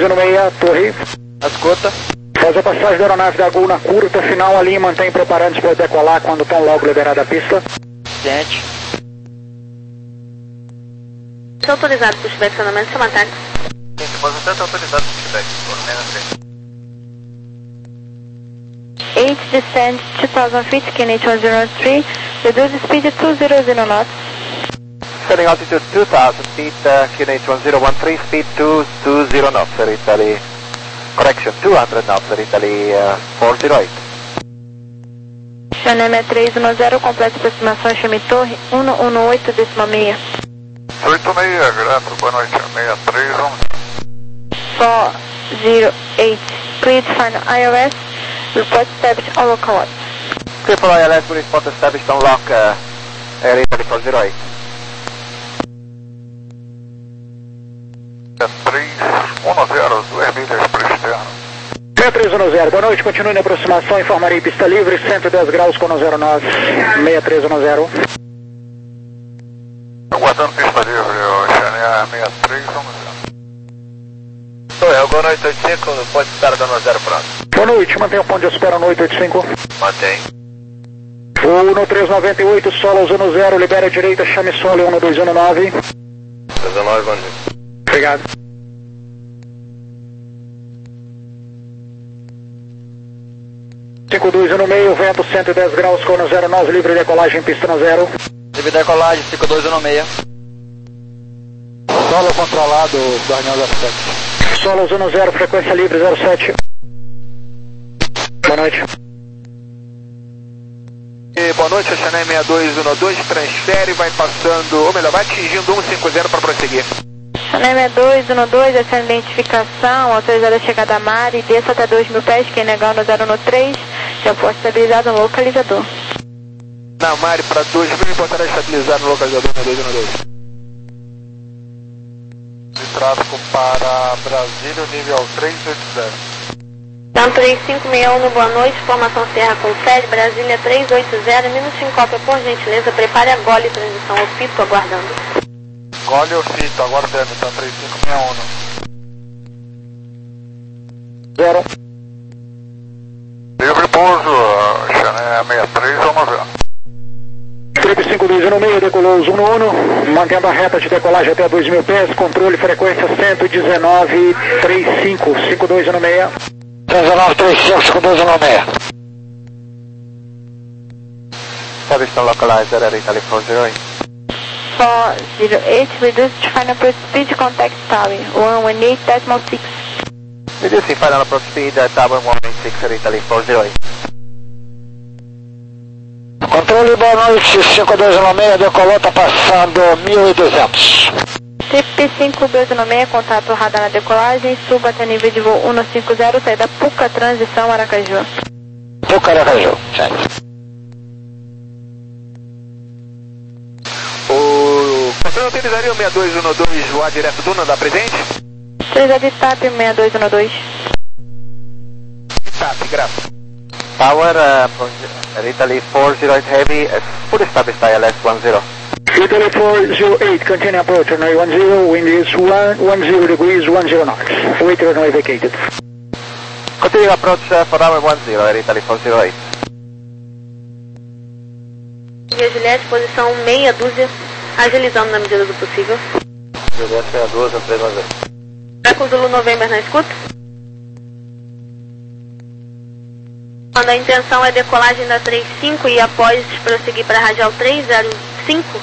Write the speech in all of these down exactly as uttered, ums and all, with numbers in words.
um seis, torre. Escuta. Faz a passagem da aeronave da Gol na curta final ali e mantém preparando-se para decolar quando estão logo liberada a pista. Gente. Está autorizado para o feedback acionamento, chama táxi. Sim, você está autorizado para o feedback, por menos três. eight descend two thousand feet, K N H one zero three, reduce speed to two hundred knots. Setting altitude two thousand feet, uh, K N H one zero one three, speed two twenty knots, Air Italy. Correction, two hundred knots, Air Italy uh, four zero eight. Chanel três um zero, completa aproximação, chame torre um um oito, décima meia. oito seis, grato, boa noite, seis três um. four zero eight, clear to final I L S, report established on local watch. Clear for I L S, we report established on lock, uh, Air Italy four zero eight. três um zero, duas milhas para externo. seis três um zero, boa noite, continue na aproximação, informarei pista livre, cento e dez graus com zero nove, seis três um zero. Aguardando pista livre, o Xané seis três um zero. Sou eu, boa noite, oito cinco, pode estar dando zero pronto. Boa noite, mantenha o ponto de espera no oito oito cinco. Mantém. Voo um três nove oito, Solos um zero, libera a direita, chame Solo um dois um nove. dezenove, bom dia. Obrigado. cinco dois um meio, vento cento e dez graus com zero nove, livre decolagem, pista no zero. Livre decolagem, cinco dois um seis. Solo controlado, Daniel zero sete. Solos um zero, frequência livre zero sete. Boa noite. E boa noite, Xané seis dois um dois, transfere, vai passando, ou melhor, vai atingindo um cinquenta para prosseguir. Chanel dois um dois, essa é a identificação, autorizada a chegada a mar e desça até dois mil pés, que é negar no zero um três, já pode estabilizado no localizador. Na Mari para dois mil, botará estabilizado no localizador no dois um dois. De tráfego para Brasília, nível três oito zero. Então, três cinco seis um, boa noite, formação Serra com sede, Brasília três oito zero, minuto em cópia, por gentileza, prepare a gole, transição ao Fito, aguardando. Gole ou Fito, aguardando, então três cinco seis um. Zero. Livre pouso, Xané seis três um zero. Trip cinco dois um meio, decolou os um um, mantendo a reta de decolagem até dois mil pés, controle frequência cento e dezenove, trinta e cinco, cinco dois um seis. dezenove, trinta e cinco, cinco dois um seis. Service to localizer, Air Italy four zero eight. four zero eight, reduce to final approach speed, contact tower, one one eight decimal six. Reducing final approach speed, uh, tower one one six, Air Italy four zero eight. Controle, boa noite, cinco dois um seis, decolou, está passando mil e duzentos. Trip cinco dois um seis, contato radar na decolagem, suba até nível de voo cento e cinquenta, saída Puca, transição Aracaju. Puca, Aracaju, certo. O... Você não utilizaria o seis dois um dois voar direto do Nanda presente? três A de T A P seis dois um dois. T A P, graças. Power, uh, Air Italy four zero eight Heavy, uh, full established I L S one zero. Italy four zero eight, continue approach, runway one zero, wind is one zero degrees, one zero knots. Wait runway vacated. Continue approach uh, for runway one zero, Air Italy four zero eight. Via Juliette, posição meia dúzia, agilizando na medida do possível. Juliette meia dúzia, três um zero. Eco Zulu November na escuta. Quando a intenção é decolagem da três cinco e após prosseguir para a radial três zero cinco.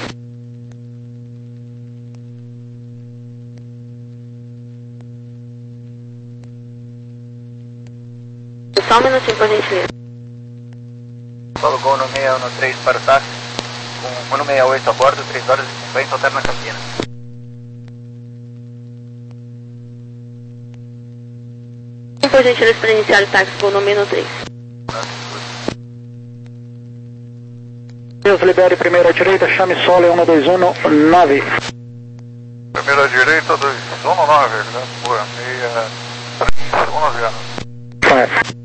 Só um minutinho, por gentileza. Solo Gol no seis um três para o táxi, com um seis oito a bordo, três horas e cinquenta, alterna na cabina. Por gentileza, para iniciar o táxi Gol no menos três. Deus libere primeira direita, chame Solo um dois um nove. Primeira direita, dois um nove, né? Boa, seis três um zero. Five.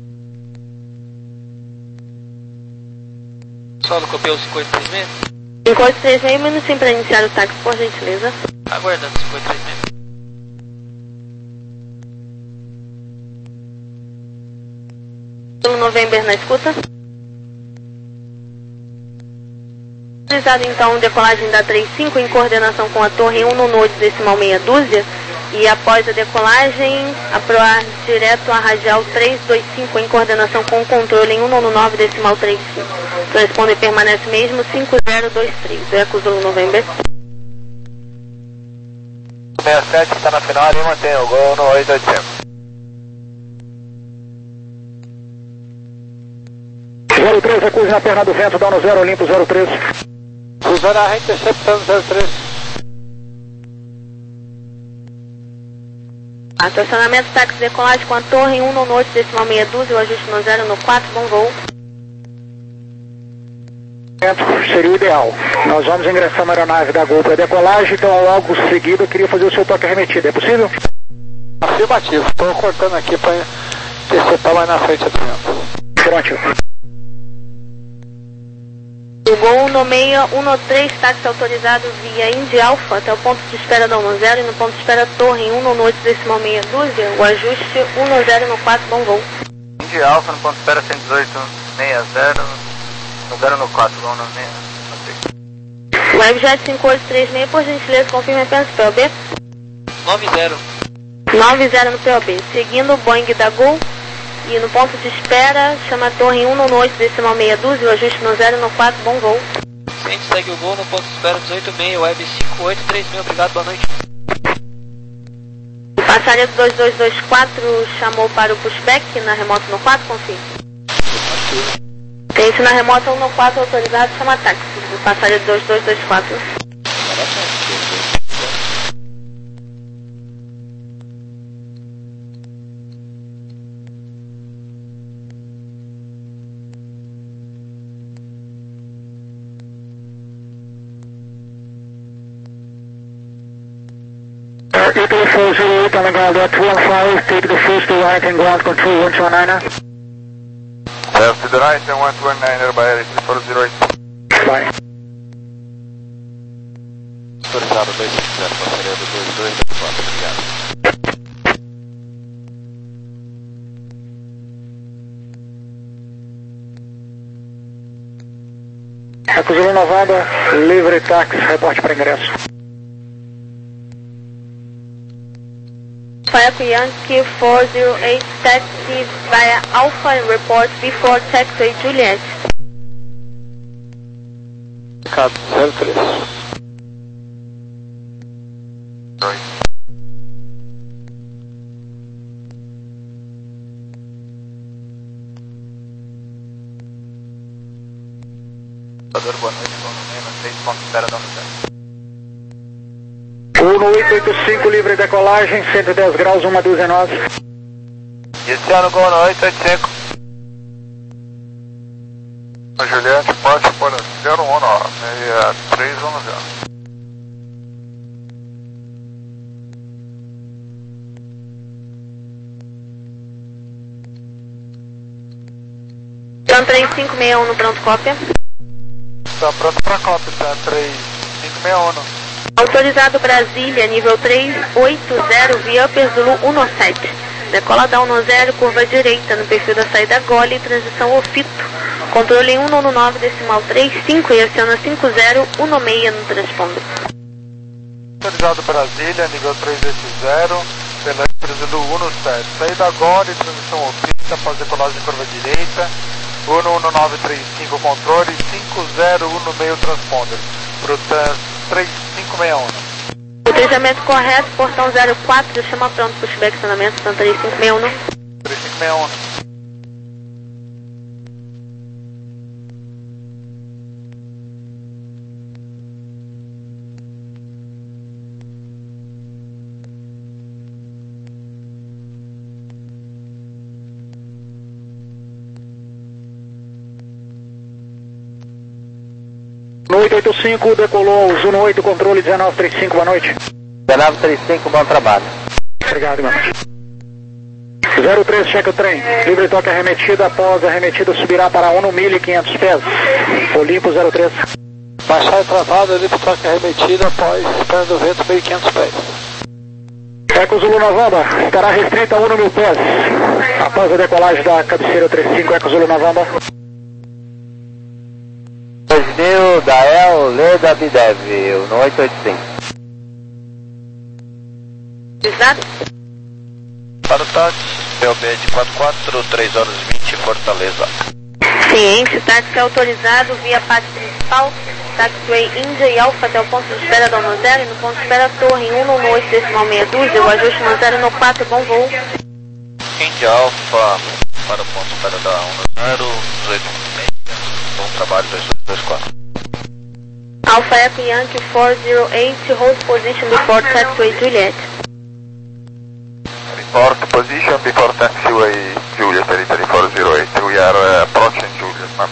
Solo copiou cinquenta e três meses? cinco oito três seis, minutinho para iniciar o táxi, por gentileza. Aguardando, cinco oito três seis. Pelo November na escuta. Realizado então decolagem da trinta e cinco em coordenação com a torre um no Node decimal meia dúzia. E após a decolagem, aproar direto à radial trezentos e vinte e cinco em coordenação com o controle em um no nove decimal trinta e cinco. Corresponde e permanece mesmo cinco zero dois três. Eco Zulu November. sessenta e sete está na final e mantém o gol no oito oito cinco. zero três, acuse na perna do vento, dá no zero, limpo zero três. Cruzando a rente, receptando zero três. Estacionamento táxi decolagem com a torre um no Norte decimal meia dúzia, o ajuste no zero no quatro, bom voo. Seria o ideal. Nós vamos ingressar uma aeronave da Gol para decolagem, então logo seguido eu queria fazer o seu toque arremetido. É possível? Afirmativo. Estou cortando aqui para interceptar mais na frente do vento. Pronto. O Gol nomeia um no três, táxi autorizado via Indy Alpha até o ponto de espera da um no zero e no ponto de espera torre um no Norte decimal meia dúzia, o ajuste um no zero no quatro, bom voo. Indy Alpha no ponto de espera cento e dezoito sessenta, no zero no quatro, vamos no meia. Webjet cinco oito três seis, por gentileza, confirme apenas P O B. nove zero. nove zero no P O B. Seguindo o Boeing da Gol e no ponto de espera, chama a torre um no Norte decimal meia dúzia, o ajuste no zero no quatro, bom voo. Ciente, segue o gol no ponto de espera dezoito seis, web cinco oito três seis, obrigado, boa noite. Passaredo dois dois dois quatro chamou para o pushback na remota no quatro, confirme. Tem na remota um no quatro autorizado, chama táxi. Passaredo dois dois dois quatro. Italy four zero eight on the ground at two one five, take the first to right and ground control one two nine. Left to the right and one two nine, by Italy four zero eight. Bye. Autorizado dois zero, passaredo dois dois dois quatro, obrigado. Acusou Novada, livre táxi, reporte para ingresso. Echo Yankee four zero eight, taxi via Alpha and report before taxiway Juliet. Recado zero três. Oi. Boa noite, bom no meio, no seis, ponto de espera da um no zero. um no oito oito cinco, livre decolagem, cento e dez graus, uma dúzia nove. Iniciando gol no oito oito cinco. Juliette, parte para zero um nove, meia três um zero. Então três cinco seis um no pronto cópia. Está pronto para cópia, tá? três cinco seis um. Autorizado Brasília, nível três oito zero, via Upper Zulu um no sete. Decola da um no zero, curva direita, no perfil da saída Gole, transição Ofito. Controle em um no nove, decimal três cinco e aciona cinco zero um no seis no transponder. Autorizado Brasília, nível três oito zero, pela Upper Zulu um no sete. Saída Gole, transição Ofito, após decolagem curva direita. um no nove três cinco, controle, cinco zero um no meio transponder. Pro três cinco seis um. Utilizamento correto, portão zero quatro, chama pronto pushback, estacionamento, então três cinco seis um. três cinco seis um. No oito oito cinco, decolou Zuno oito, controle dezenove trinta e cinco, boa noite. dezenove trinta e cinco, bom trabalho. Obrigado, boa noite. zero três, checa o trem. Livre toque arremetida, após a arremetida subirá para um no mil e quinhentos pés. Olimpo zero três. Baixar e travado ali para troca remetida após espera do vento mil e quinhentos pés. Eco Zulu Novamba, estará restrita a um mil pés. Após a decolagem da cabeceira trinta e cinco, Eco Zulu Novamba. dois mil da E L, Leda Bidev, no oito oito cinco. Exato. Para o táxi, P O B de quatro quatro, três horas e vinte, Fortaleza. Ciência, táxi autorizado via pátio principal, taxiway Índia e Alfa até o ponto de espera da um zero e no ponto de espera Torre um no oito decimal meia dúzia, o ajuste um zero no quatro, bom voo. Índia Alfa, para o ponto de espera da um zero, dezoito e meia, bom trabalho, dois dois dois quatro. Alfa Echo Yankee quatro zero oito, hold position before taxiway Juliet. Report position before taxiway Juliet, territory four zero eight. We are uh, approaching Juliet, ma'am.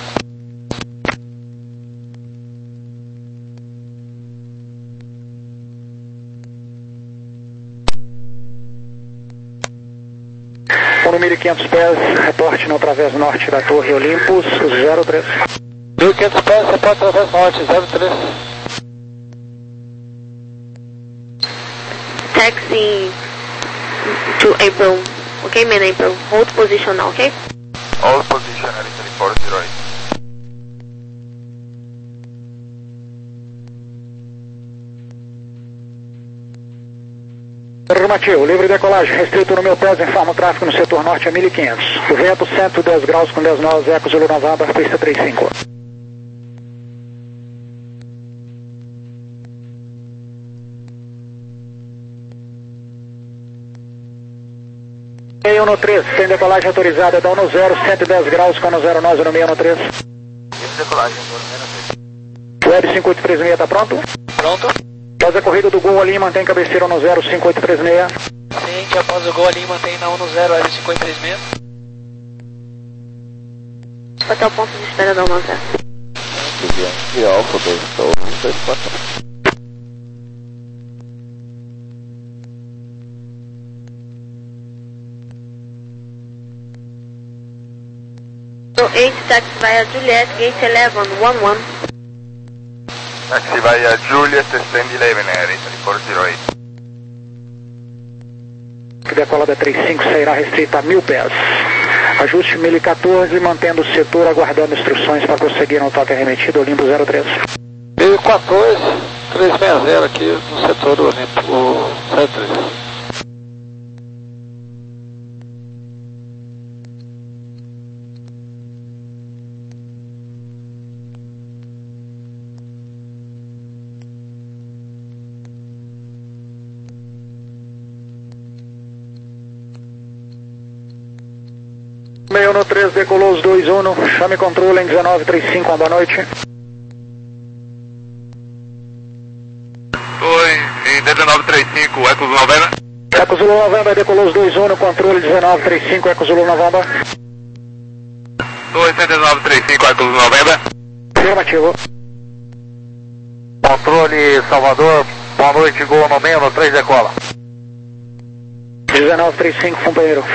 um mil e quinhentos pés, reporte no através norte da Torre Olympus, zero três. mil e quinhentos pés, reporte através norte, zero três. Taxi to April. Okay, man, April. Hold position now, okay? All position, territory four zero eight. Afirmativo, livre decolagem, restrito no meu pés, informa o tráfego no setor norte a mil e quinhentos. O vento cento e dez graus com dez nós, Eco Zulu Novamba, pista trinta e cinco. meia um no três, tem decolagem autorizada da um no zero, cento e dez graus com zero nós no meia um no três. Livre decolagem, Web cinco oito três seis está pronto? Pronto. Após a corrida do Gol ali, mantém cabeceira no zero cinco oito três seis. Sim, que após o gol ali mantém na um no zero, L cinco oito três seis. Até o ponto de espera da um zero. E Alfa dois, dois quatro. oito, taxi via Juliet, gate eleven, one one. Taxi via Juliet, stand eleven, territory four zero eight. A decolada trinta e cinco sairá restrita a mil pés. Ajuste mil e quatorze, mantendo o setor aguardando instruções para prosseguir no toque arremetido Olimpo zero três. mil e quatorze, trezentos e sessenta aqui no setor Olimpo zero três. meia um no três, decolou os dois um, chame controle em dezenove trinta e cinco, uma boa noite. Oi, em dezenove trinta e cinco, Eco Zulu November. Eco Zulu November, decolou os dois um, controle dezenove trinta e cinco, Eco Zulu November. Oi, dezenove trinta e cinco, Eco Zulu November. Afirmativo. Controle Salvador, boa noite, Gol no meio, no três decola. dezenove trinta e cinco, companheiro.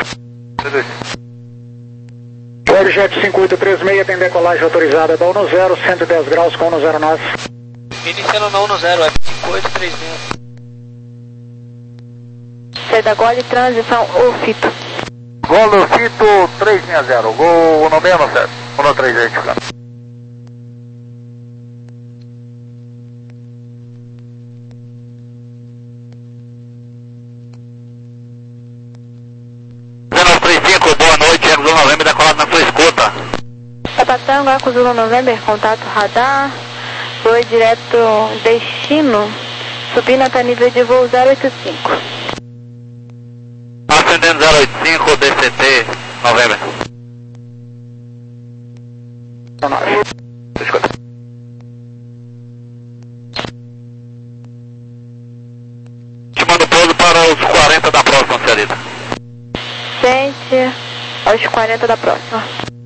Webjet cinco oito três seis tem decolagem autorizada da um no zero, cento e dez graus com um zero nós. Iniciando na um no zero, F cinco oito três seis. Saída Gole, transição Ofito. Gol no Fito três seis zero, Gol no meio, no certo. um no três oito, cara. Boa noite, Eco Zulu November, decolado na sua escuta. Sapatanga, Eco Zulu November, contato radar, foi direto destino, subindo até nível de voo zero oito cinco. Ascendendo zero oito cinco, D C T, November. Escuta. Te mando pouso para os quarenta da próxima, senhorita. Sente aos quarenta da próxima.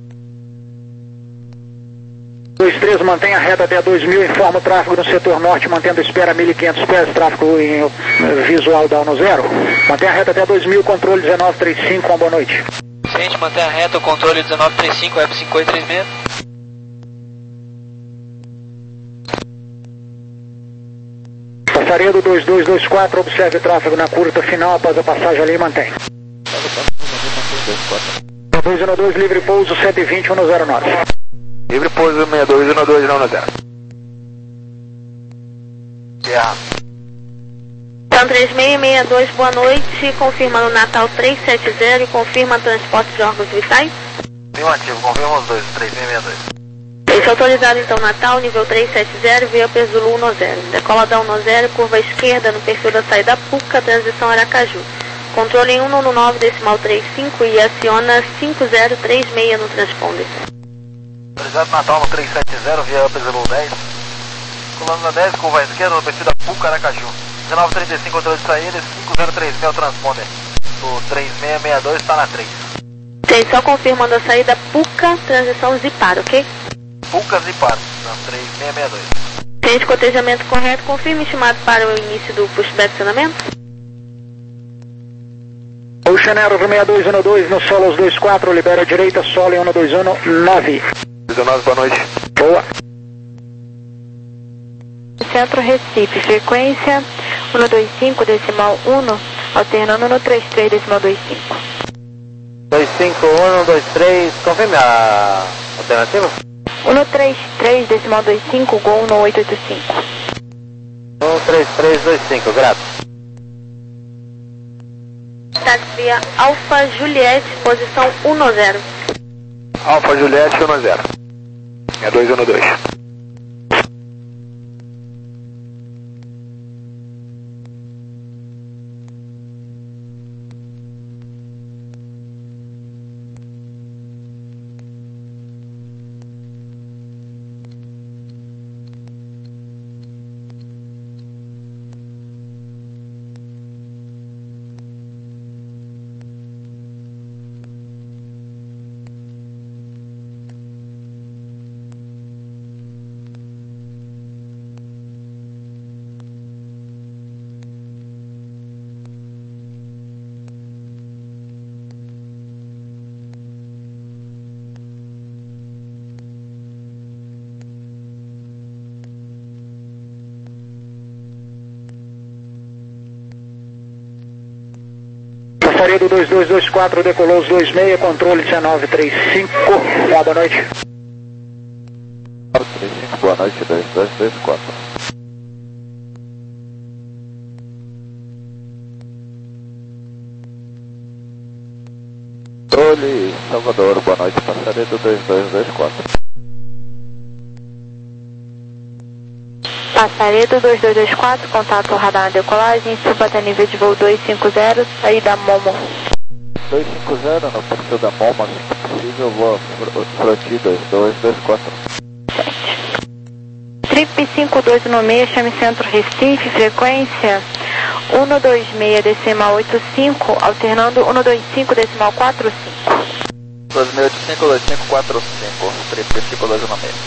dois três, mantenha a reta até dois mil, informa o tráfego no setor norte, mantendo espera mil e quinhentos pés, tráfego em, visual da um no zero. Mantenha a reta até dois mil, controle dezenove trinta e cinco, uma boa noite. Ciente, mantém a reta, o controle dezenove trinta e cinco, F cinco oito três seis. Passaredo dois dois dois quatro, observe o tráfego na curta final após a passagem ali e mantém. dois um dois, livre pouso cento e vinte, um zero nove. Livre pouso sessenta e dois, um dois, não zero. Guerra. Então três seis seis dois, boa noite, confirmando Natal trezentos e setenta e confirma transporte de órgãos vitais. Afirmativo, confirma os dois, três seis seis dois. Esse autorizado então Natal, nível trezentos e setenta, via Perzulu um zero. Decola da um zero, curva esquerda no perfil da saída Puca, transição Aracaju. Controle um um nove, decimal trinta e cinco e aciona cinco zero três seis no transponder. Autorizado Natal no trezentos e setenta, via Perzulu dez. Coluna dez, curva esquerda no perfil da Puca, Aracaju. dezenove trinta e cinco, controle de saída, cinco zero três seis o transponder. O três seis seis dois está na três. Tem só confirmando a saída Puca, transição Zipar, ok? Puca Zipar, na três seis seis dois. Tem de cotejamento correto, confirme estimado para o início do pushback de acionamento. Ocean Aero seis dois um dois, no solo dois quatro, libera a direita, solo um dois um nove. dezenove, boa noite. Boa. Centro Recife, frequência um dois cinco, decimal um, alternando no trinta e três, decimal vinte e cinco. dois cinco um dois três, confirme a alternativa? um três três, decimal vinte e cinco, Gol no oito oito cinco. um três três dois cinco, grato. Táxi via Alfa Juliette, posição um zero. Alfa Juliette um zero. seis dois um dois. Passaredo dois dois dois quatro, decolou os dois seis, controle dezenove trinta e cinco. Boa noite. trinta e cinco, boa noite, dois dois dois quatro. Controle Salvador, boa noite, Passaredo dois dois dois quatro. Passaredo dois dois dois quatro, contato radar na decolagem, suba até nível de voo dois cinco zero, saída Momo. dois cinco zero, no perfil da Momo, assim que possível, vou Froti dois dois dois quatro. Trip cinco dois um seis, chame Centro Recife, frequência um dois seis, decimal oito cinco, alternando um dois cinco, decimal quatro cinco. dois seis oito cinco, dois cinco quatro cinco, Trip cinco dois um seis.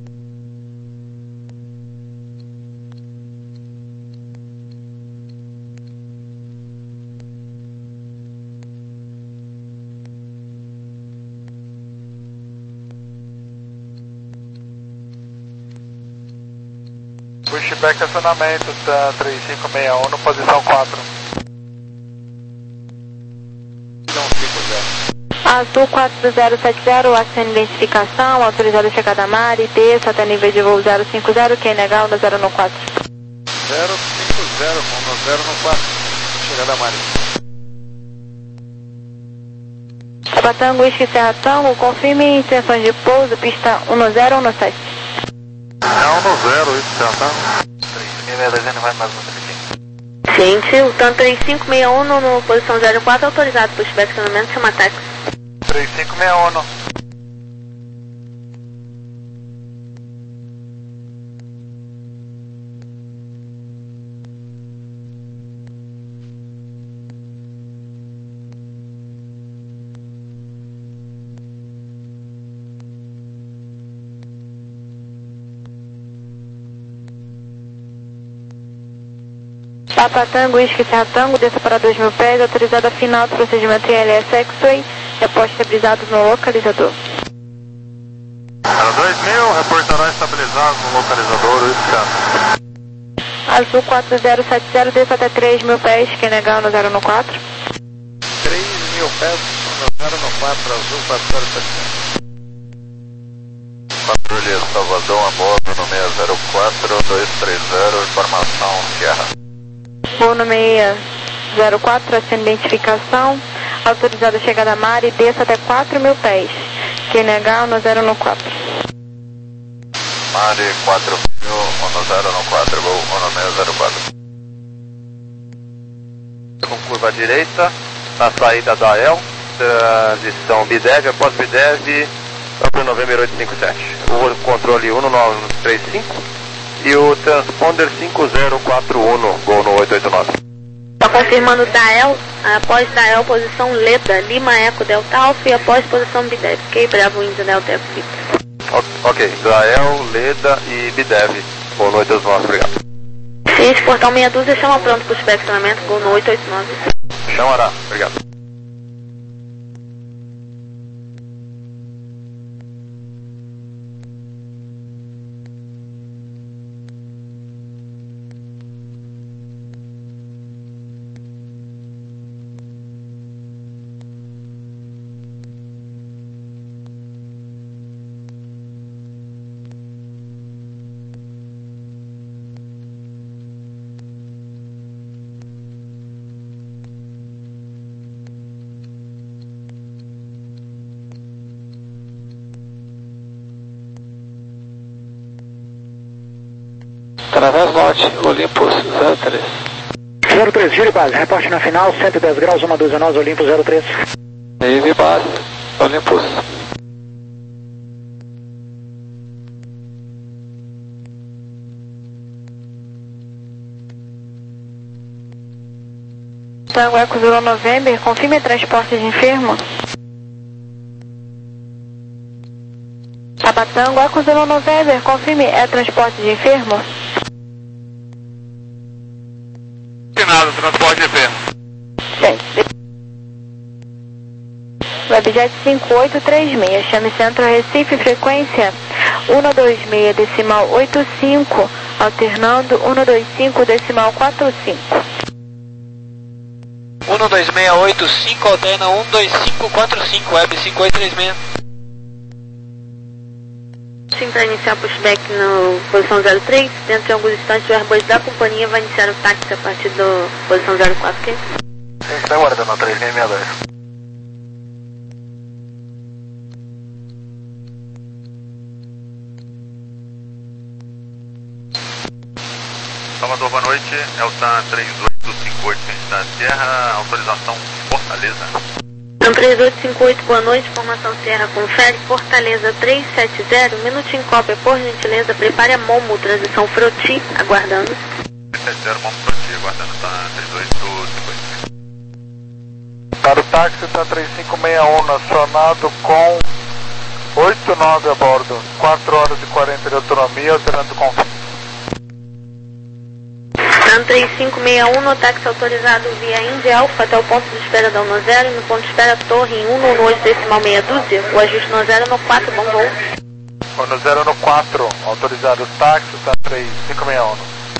Pushback acionamento, tá três cinco seis um no posição quatro. Azul quatro zero sete zero, acende identificação, autorizado a chegada a mar e desça até nível de voo zero cinco zero, quem negar um zero no quatro. zero cinco zero, um zero no quatro, chegada a mar. Tabatango, Whisky Serra Tango, confirme intenções de pouso, pista um zero um sete. É um zero, isso já tá? três seis seis dois, vai mais um aqui. Gente, o TAN três cinco seis um no, no posição zero quatro, autorizado para o pushback de acionamento, chama táxi. três cinco seis um. Papa Tango, Whisky Serra Tango, desça para dois mil pés, autorizada final do procedimento I L S X-Way, reporte estabilizado no localizador. Era dois mil, reportará estabilizado no localizador, isso, cara. Azul quatro zero sete zero, desça até três mil pés, quem negar no zero no quatro. três mil pés no zero no quatro, Azul quatro zero sete zero. Patrulha Salvador a bordo no seis zero quatro dois três zero, informação Sierra. Voo no seis zero quatro, sem identificação, autorizado a chegada a mar e desça até quatro mil pés. Quem negar no zero no quatro. Mare quatro mil, no zero no quatro, voo no seis zero quatro. Com curva direita, na saída da E L, transição B D E V, após B D E V, para o November oito cinco sete. O controle um nove três cinco e o transponder cinco zero quatro um, voo no oito oito nove. Só confirmando da E L, após da E L, posição Leda, Lima Eco Delta Alfa e após posição B D E V. Ok, Bravo Índia Delta Eco Victor. Ok, da E L, Leda e B D E V, voo no oito oito nove, obrigado. Ciência Portão meia dúzia, chama pronto para o inspecionamento, voo no oito oito nove. Chamará, obrigado. Através norte, Olympus zero três. zero três, gire base, reporte na final, cento e dez graus, uma dúzia nós, Olympus zero três. Navy base, Olympus. Tango Eco Zulu November, confirme transporte de enfermo. Tabatango Eco Zulu November, confirme é transporte de enfermo. Nada, transporte de enfermo. Sim. Webjet cinco oito três seis, chame Centro Recife, frequência um dois seis decimal oito cinco, alternando um dois cinco decimal quatro cinco. um dois seis oito cinco, alterna um dois cinco quatro cinco, web cinco oito três seis. Sim, para iniciar o pushback no posição zero três, dentro de alguns instantes o Airbus da companhia vai iniciar o táxi a partir da posição zero quatro, ok? A gente está aguardando a três seis seis dois. Salvador, boa noite, é o TAM três oito cinco oito, da Sierra, autorização Fortaleza. TAM três oito cinco oito, boa noite, formação Sierra, confere, Fortaleza três sete zero, minutinho cópia, por gentileza, prepare a Momo, transição Froti, aguardando. três sete zero, Momo Froti, aguardando TAM três oito cinco oito. Para o táxi, TAM três cinco seis um, acionado com oito nove a bordo, quatro horas e quarenta de autonomia, alterando confins. TAM três cinco seis um, no táxi autorizado via Índia Alfa até o ponto de espera da no zero, no ponto de espera Torre em um no oito decimal meia dúzia, o ajuste no zero no quatro, bom voo. No zero no quatro, autorizado táxi, TAM três cinco seis um.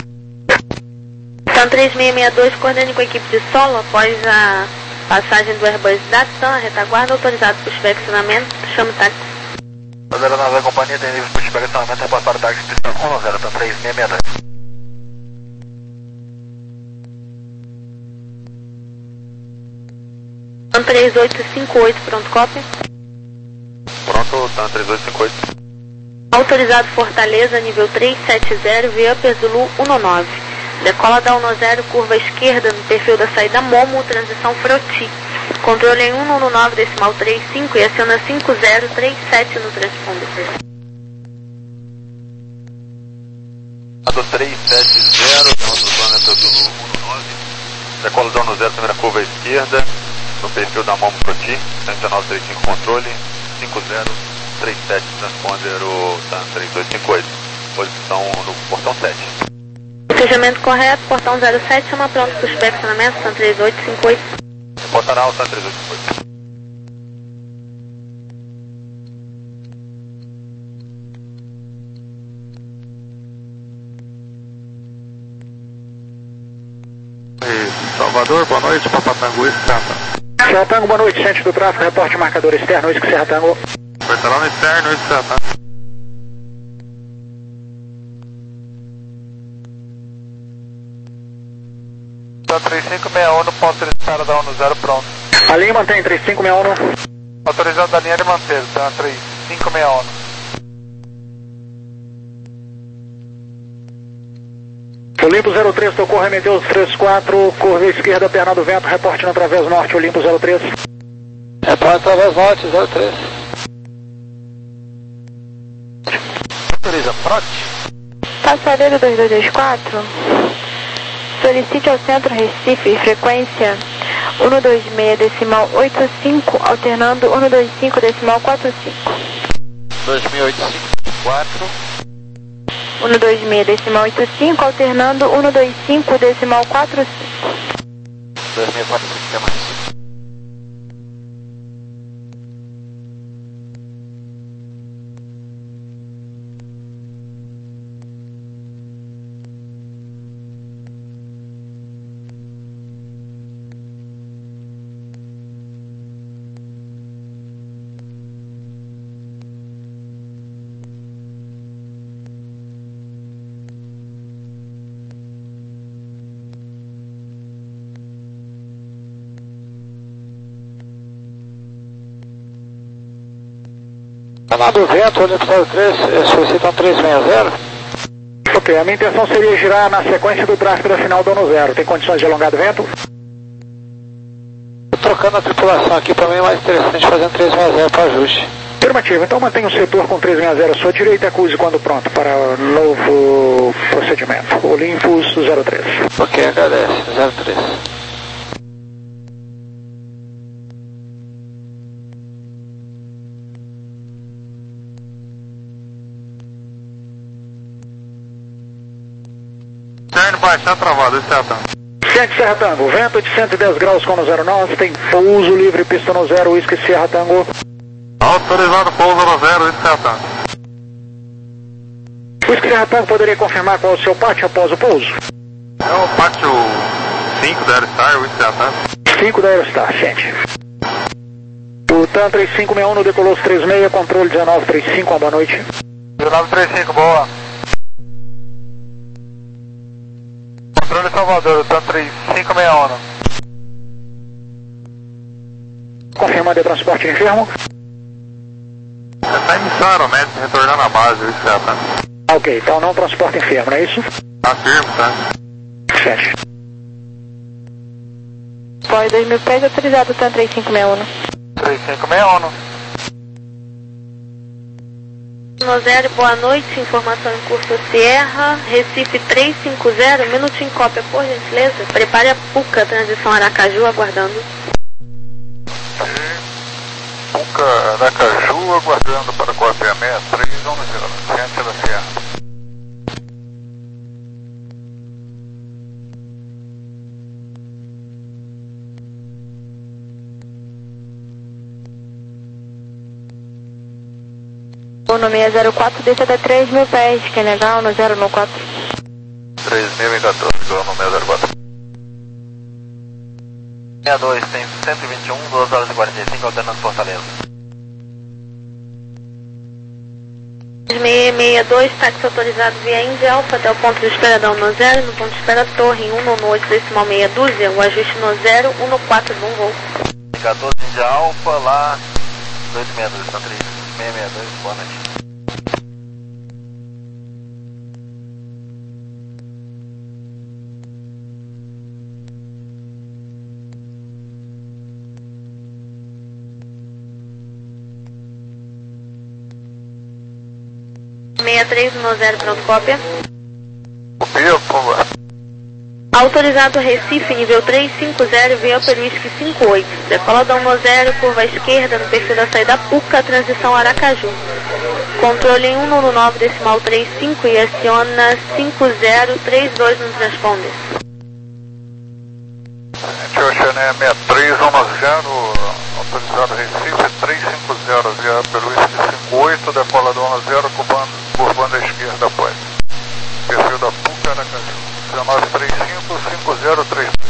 TAM três seis seis dois, coordene com a equipe de solo após a passagem do Airbus da TAM, retaguarda autorizado para o inspecionamento, chama o táxi. A zero nove da companhia tem livre para o inspecionamento, reporte para o táxi, pista um no zero, TAM três seis seis dois. TAM três oito cinco oito, pronto, cópia. Pronto, TAM três oito cinco oito. Autorizado Fortaleza, nível três sete zero, via Upper Zulu um nove. Decola da um zero, curva esquerda no perfil da saída Momo, transição Froti. Controle em um nove decimal trinta e cinco e aciona cinco zero três sete no transponder. Do três sete zero, zona Zulu um nove. Decola da um zero, primeira curva esquerda, no perfil da Momo Froti, cento e nove trinta e cinco controle, cinco zero três sete transponder o TAM três oito cinco oito. Posição no portão sete. Fechamento correto, portão zero sete, chama pronto para o inspecionamento, TAM três oito cinco oito. Reportará o TAM três oito cinco oito. Salvador, boa noite, Papatango, Whisky Serra Tango. Serra Tango, boa noite, centro do tráfego, reporte marcador externo, Whisky Serra Tango. Portalão externo, Whisky Serra Tango. três cinco seis um no ponto de espera da um zero, pronto. A linha mantém três cinco seis um. Autorizado da linha de manter, tá? três cinco seis um. Olimpo zero três, tocou, remeteu três quatro, curva esquerda, perna do vento, reporte no Través Norte, Olimpo zero três. Reporte Través Norte, zero três. Autoriza, Prote. Passaredo dois dois dois quatro. Solicite ao centro Recife, frequência um dois seis decimal oito cinco, alternando um dois cinco decimal quatro cinco. dois mil oitocentos e cinquenta e quatro. um dois seis decimal oito cinco, alternando um dois cinco decimal quatro cinco. dois mil e quatrocentos é mais. Canal do Vento, Olimpo zero três, solicitam três seis zero. Ok, a minha intenção seria girar na sequência do tráfego da final do ano zero. Tem condições de alongar do vento? Trocando a tripulação aqui, para mim é mais interessante fazendo três seis zero para ajuste. Afirmativo, então mantenha o setor com três seis zero à sua direita, acuse quando pronto para o novo procedimento. Olympus zero três. Ok, agradece, zero três. Externo baixar travado, Serra Tango. Ciente Serra Tango, vento de cento e dez graus com zero nove, tem pouso livre, pista no zero, Whisky Serra Tango. Autorizado pouso no zero, Whisky Serra Tango. Whisky Serra Tango, poderia confirmar qual é o seu pátio após o pouso? É o pátio cinco da Aerostar, Whisky Serra Tango. cinco da Aerostar, ciente. O TAM três cinco seis um no decolou três seis, controle dezenove trinta e cinco, uma boa noite. dezenove trinta e cinco, boa. Controle Salvador, TAM três cinco seis um. Confirmando o transporte de enfermo. Está emissão aerométrica retornando à base, Whisky Serra Tango. Ah, ok, então não transporte enfermo, não é isso? Afirmo, tá? Ciente. Foi dois mil pés, autorizado, TAM três cinco seis um. três cinco seis um. No zero, boa noite, informação em curso Sierra, Recife três cinco zero, minutinho cópia, por gentileza. Prepare a Puca, transição Aracaju, aguardando. Puca Aracaju, aguardando para cópia sessenta e três, um zero, ciente da Sierra. No seis zero quatro, desce até três mil pés, que é legal, no zero no quatro. três mil e quatorze, igual no seis zero quatro. sessenta e dois, tem cento e vinte e um, duas horas e quarenta e cinco, alternando Fortaleza. seis seis dois, táxi autorizado via Indy Alpha até o ponto de espera da um no zero, no ponto de espera Torre um no oito decimal meia dúzia, o ajuste no zero, um no quatro, bom voo. quatorze Indy Alpha, lá, dois seis dois, TAM três seis seis dois, boa noite. sessenta e três no zero, pronto, cópia. Copia, por favor. Autorizado Recife, nível três cinco zero, via pelo Whisky cinco oito. Decola da um no zero, curva esquerda, no perfil da saída Puca, transição Aracaju. Controle em um no nove decimal trinta e cinco e aciona cinco zero três dois no transponder. Oceané sessenta e três um zero, autorizado Recife três cinco zero, via pelo Whisky cinco oito, decola do um zero, curvando, curvando à esquerda após. Perfil da Puca Aracaju, dezenove trinta e cinco, cinco zero três.